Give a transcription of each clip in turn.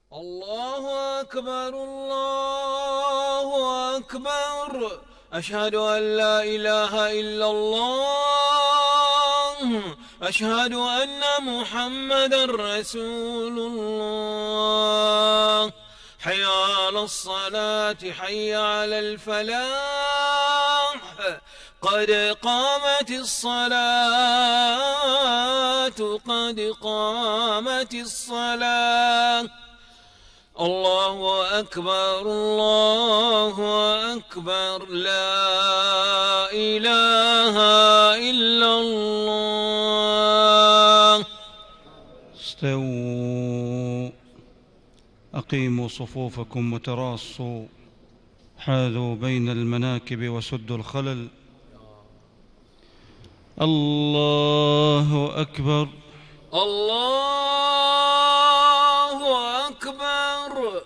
الله أكبر الله أكبر. أشهد أن لا إله إلا الله. أشهد أن محمدا رسول الله. حي على الصلاة حي على الفلاح. قد قامت الصلاة قد قامت الصلاة. الله أكبر الله أكبر. لا إله إلا الله. استووا، أقيموا صفوفكم وتراصوا، حاذوا بين المناكب وسدوا الخلل. الله أكبر الله أكبر.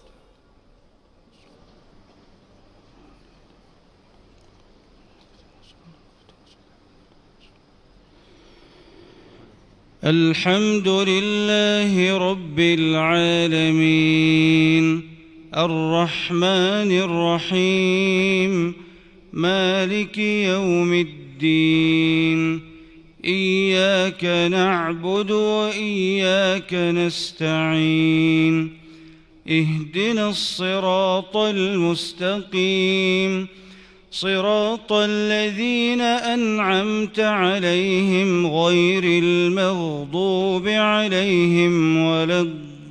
الحمد لله رب العالمين، الرحمن الرحيم، مالك يوم الدين. إياك نعبد وإياك نستعين. اهدنا الصراط المستقيم، صراط الذين أنعمت عليهم غير المغضوب عليهم ولا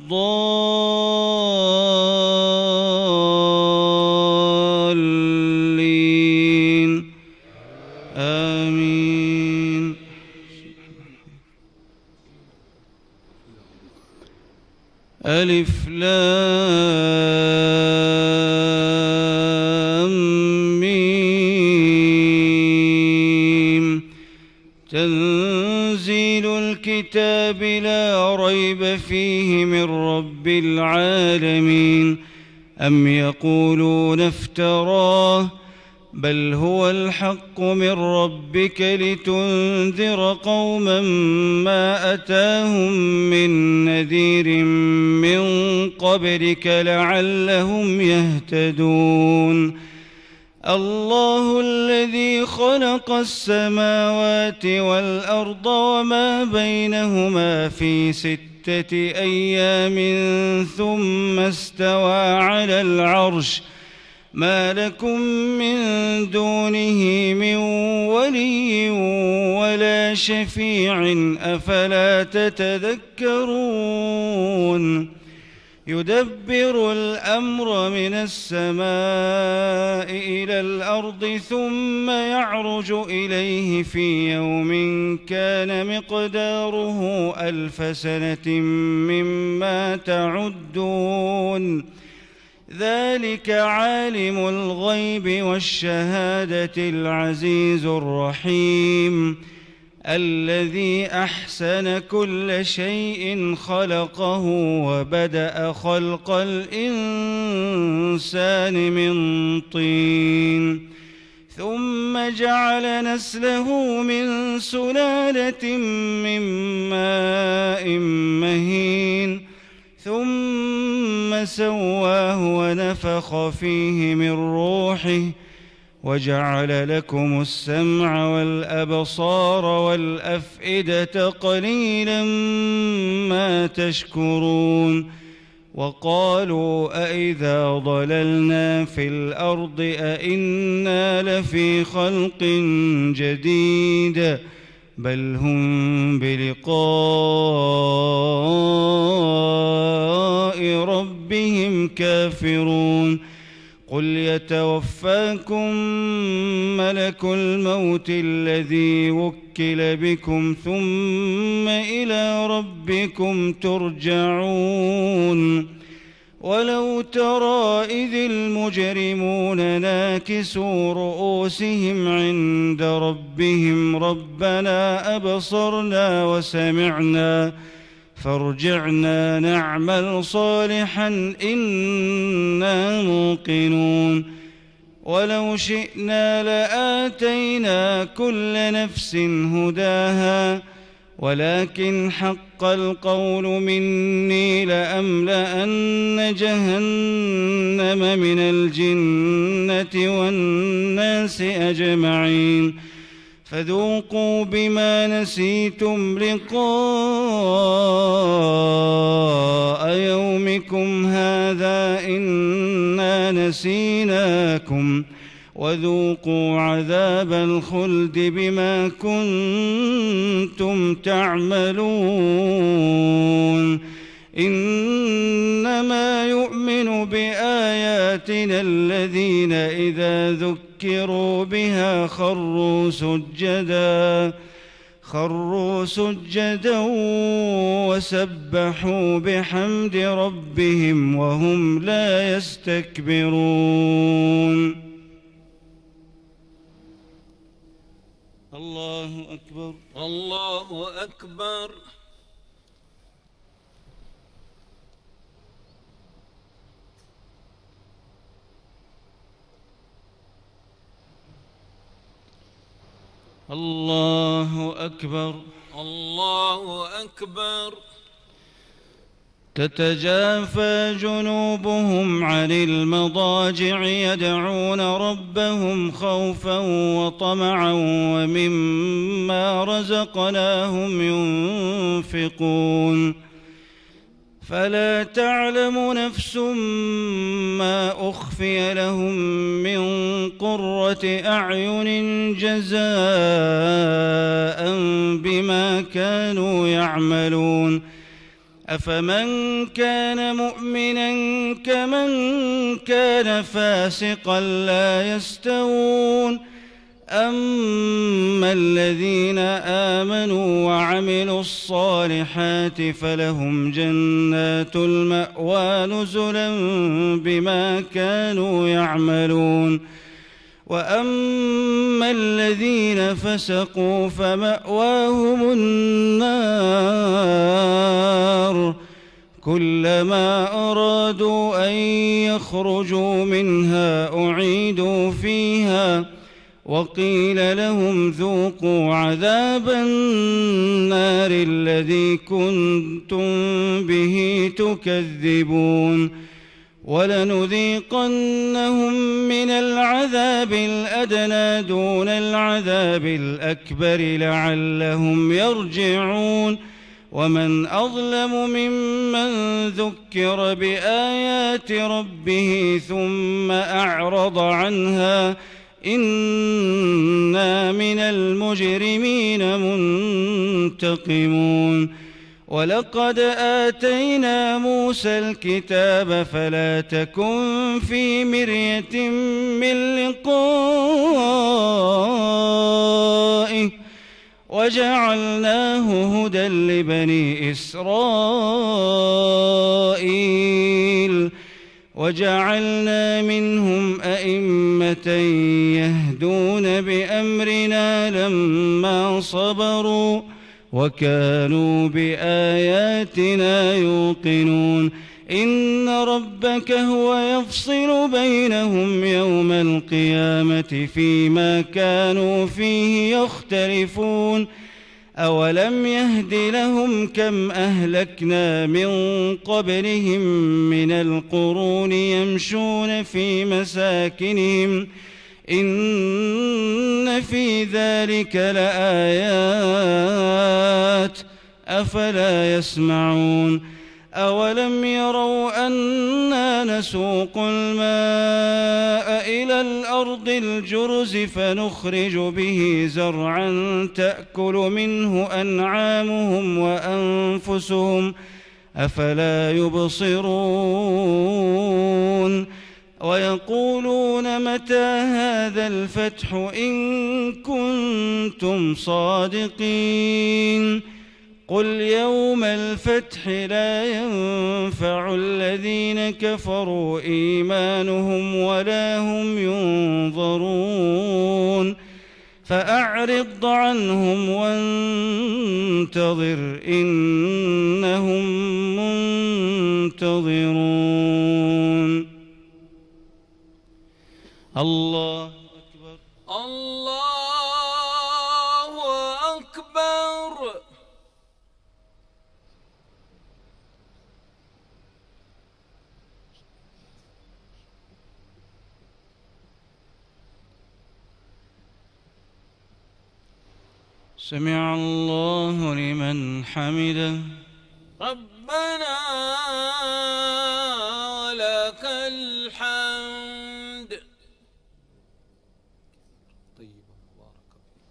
الضالين. آمين. ألف لام ميم. تنزيل الكتاب لا ريب فيه من رب العالمين. أم يقولون افتراه، بل هو الحق من ربك لتنذر قوما ما أتاهم من نذير من قبلك لعلهم يهتدون. الله الذي خلق السماوات والأرض وما بينهما في 6 أيام ثم استوى على العرش. ما لكم من دونه من ولي ولا شفيع أفلا تتذكرون. يدبر الأمر من السماء إلى الأرض ثم يعرج إليه في يوم كان مقداره 1000 سنة مما تعدون. ذلك عالم الغيب والشهادة العزيز الرحيم، الذي أحسن كل شيء خلقه وبدأ خلق الإنسان من طين، ثم جعل نسله من سلالة من ماء مهين، ثم سواه ونفخ فيه من روحه، وجعل لكم السمع والأبصار والأفئدة قليلا ما تشكرون. وقالوا أإذا ضللنا في الأرض أإنا لفي خلق جديد، بل هم بلقاء ربهم كافرون. قل يتوفاكم ملك الموت الذي وكل بكم ثم إلى ربكم ترجعون. ولو ترى إذ المجرمون ناكسوا رؤوسهم عند ربهم ربنا أبصرنا وسمعنا فارجعنا نعمل صالحا إنا موقنون. ولو شئنا لآتينا كل نفس هداها ولكن حق القول مني لأملأن جهنم من الجنة والناس أجمعين فذوقوا بما نسيتم لقاء يومكم هذا إنا نسيناكم وذوقوا عذاب الخلد بما كنتم تعملون إنما يؤمن بآياتنا الذين إذا ذكروا بها خروا سجدا وسبحوا بحمد ربهم وهم لا يستكبرون. الله أكبر الله أكبر. الله أكبر الله أكبر. تتجافى جنوبهم عن المضاجع يدعون ربهم خوفا وطمعا ومما رزقناهم ينفقون فلا تعلم نفس ما أخفي لهم من قرة أعين جزاء بما كانوا يعملون أفمن كان مؤمنا كمن كان فاسقا لا يستوون أما الذين آمنوا وعملوا الصالحات فلهم جنات المأوى نزلا بما كانوا يعملون وأما الذين فسقوا فمأواهم النار كلما أرادوا أن يخرجوا منها أعيدوا فيها وقيل لهم ذوقوا عذاب النار الذي كنتم به تكذبون ولنذيقنهم من العذاب الأدنى دون العذاب الأكبر لعلهم يرجعون ومن أظلم ممن ذكر بآيات ربه ثم أعرض عنها إنا من المجرمين منتقمون ولقد آتينا موسى الكتاب فلا تكن في مرية من لقائه وجعلناه هدى لبني إسرائيل وجعلنا منهم أئمة يهدون بأمرنا لما صبروا وكانوا بآياتنا يوقنون إن ربك هو يفصل بينهم يوم القيامة فيما كانوا فيه يختلفون أولم يهد لهم كم أهلكنا من قبلهم من القرون يمشون في مساكنهم إن في ذلك لآيات أفلا يسمعون أولم يروا أنا نسوق الماء إلى الأرض الجرز فنخرج به زرعا تأكل منه أنعامهم وأنفسهم أفلا يبصرون ويقولون متى هذا الفتح إن كنتم صادقين قل يوم الفتح لا ينفع الذين كفروا إيمانهم ولا هم ينظرون فأعرض عنهم وانتظر إنهم منتظرون. الله أكبر الله أكبر. سمع الله لمن حمده. ربنا ولك الحمد. طيب مبارك.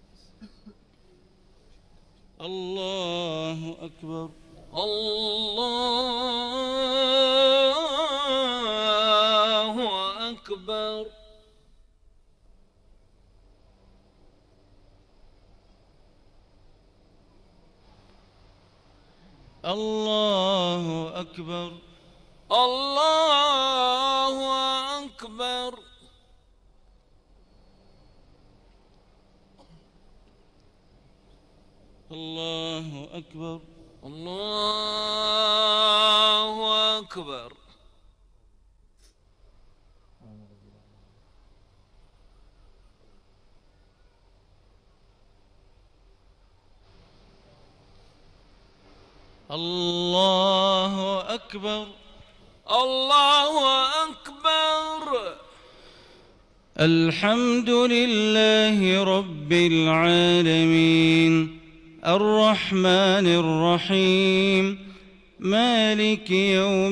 الله أكبر. الله أكبر. الله أكبر. الله أكبر. الله أكبر. الله أكبر. الله أكبر. الله أكبر. الحمد لله رب العالمين الرحمن الرحيم مالك يوم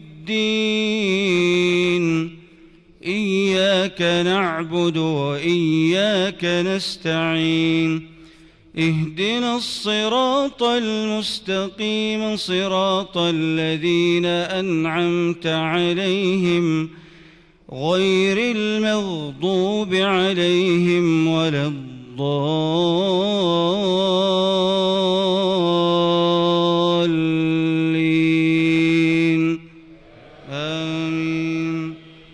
الدين إياك نعبد وإياك نستعين اهدنا الصراط المستقيم صراط الذين أنعمت عليهم غير المغضوب عليهم ولا الضالين آمين.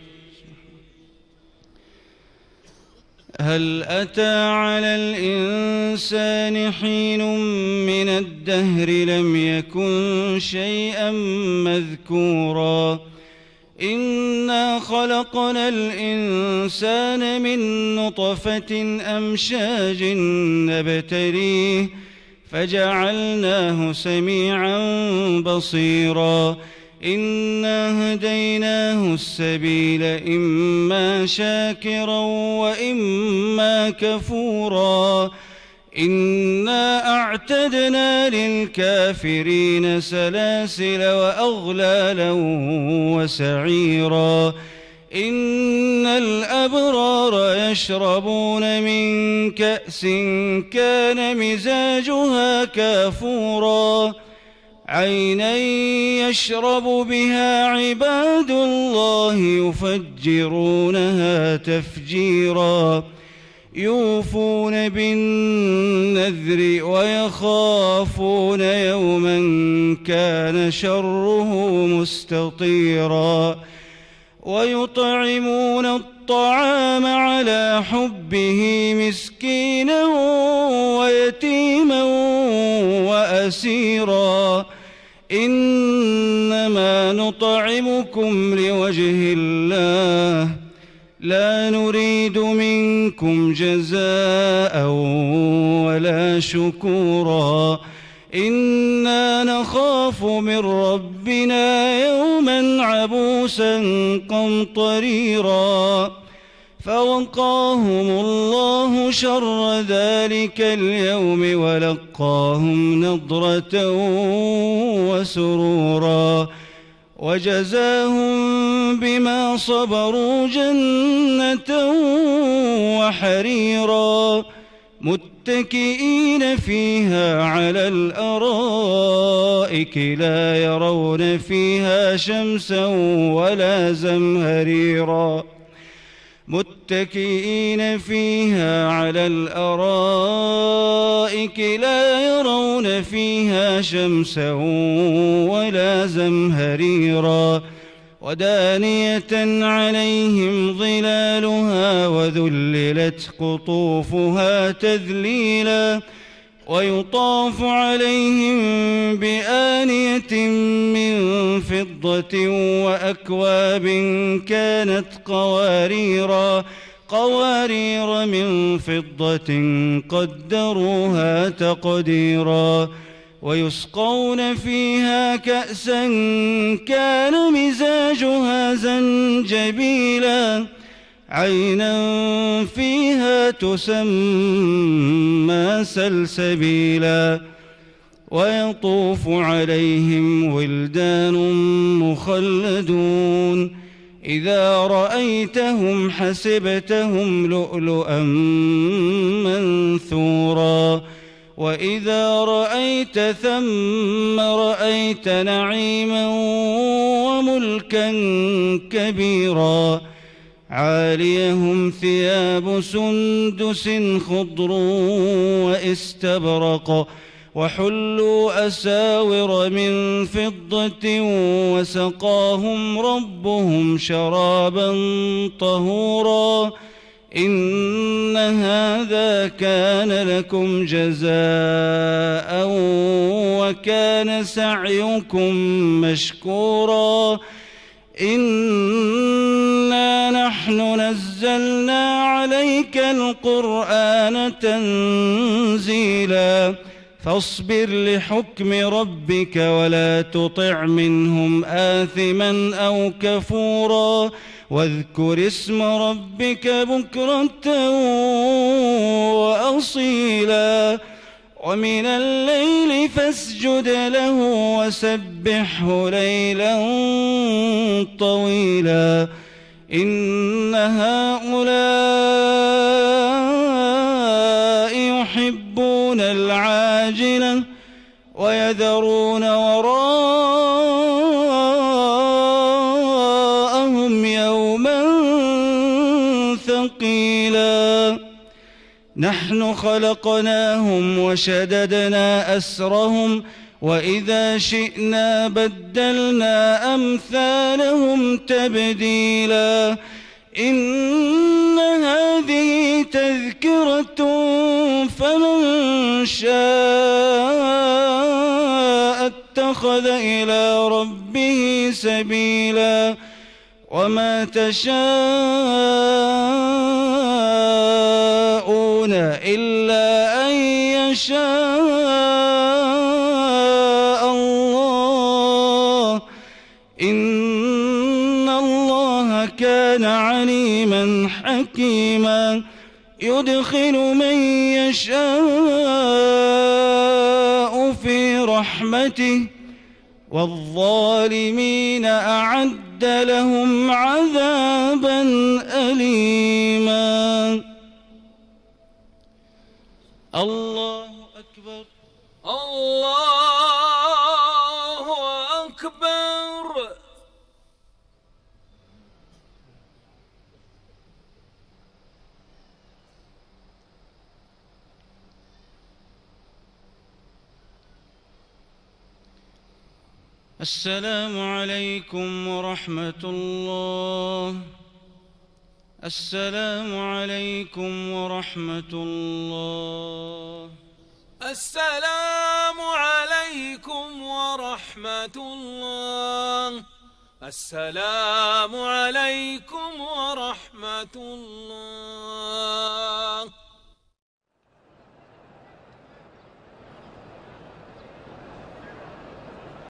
هل أتى على الإنسان حين من الدهر لم يكن شيئا مذكورا إنا خلقنا الإنسان من نطفة أمشاج نبتليه فجعلناه سميعا بصيرا إنا هديناه السبيل إما شاكرا وإما كفورا إنا أعتدنا للكافرين سلاسل وأغلالا وسعيرا إن الأبرار يشربون من كأس كان مزاجها كافورا عينا يشرب بها عباد الله يفجرونها تفجيرا يوفون بالنذر ويخافون يوما كان شره مستطيرا ويطعمون الطعام على حبه مسكينا ويتيما وأسيرا إنما نطعمكم لوجه الله لا نريد منكم جزاء ولا شكورا إنا نخاف من ربنا يوما عبوسا قمطريرا فوقاهم الله شر ذلك اليوم ولقاهم نضرة وسرورا وجزاهم بما صبروا جنة وحريرا متكئين فيها على الأرائك لا يرون فيها شمسا ولا زمهريرا متكئين فيها على الأرائك لا يرون فيها شمسا ولا زمهريرا ودانية عليهم ظلالها وذللت قطوفها تذليلا ويطاف عليهم بآنية من فضة وأكواب كانت قوارير من فضة قدروها تقديرا ويسقون فيها كأسا كان مزاجها زنجبيلا عينا فيها تسمى سلسبيلا ويطوف عليهم ولدان مخلدون إذا رأيتهم حسبتهم لؤلؤا منثورا وإذا رأيت ثم رأيت نعيما وملكا كبيرا عاليهم ثياب سندس خضر واستبرق وحلوا أساور من فضة وسقاهم ربهم شرابا طهورا إن هذا كان لكم جزاء وكان سعيكم مشكورا إنا نحن نزلنا عليك القرآن تنزيلا فاصبر لحكم ربك ولا تطع منهم آثما أو كفورا واذكر اسم ربك بكرة وأصيلا ومن الليل فاسجد له وسبحه ليلا طويلا إن هؤلاء يحبون العاجلة ويذرون وراءهم يوما ثقيلا نحن خلقناهم وشددنا أسرهم وإذا شئنا بدلنا أمثالهم تبديلا إن هذه تذكرة فمن شاء اتخذ إلى ربه سبيلا وما تشاءون إلا أن يشاء الله إن الله كان عليما حكيما يدخل من يشاء في رحمته والظالمين أعد لهم عذابا أليما الله أكبر الله أكبر السلام عليكم ورحمة الله السلام عليكم ورحمة الله السلام عليكم ورحمة الله السلام عليكم ورحمة الله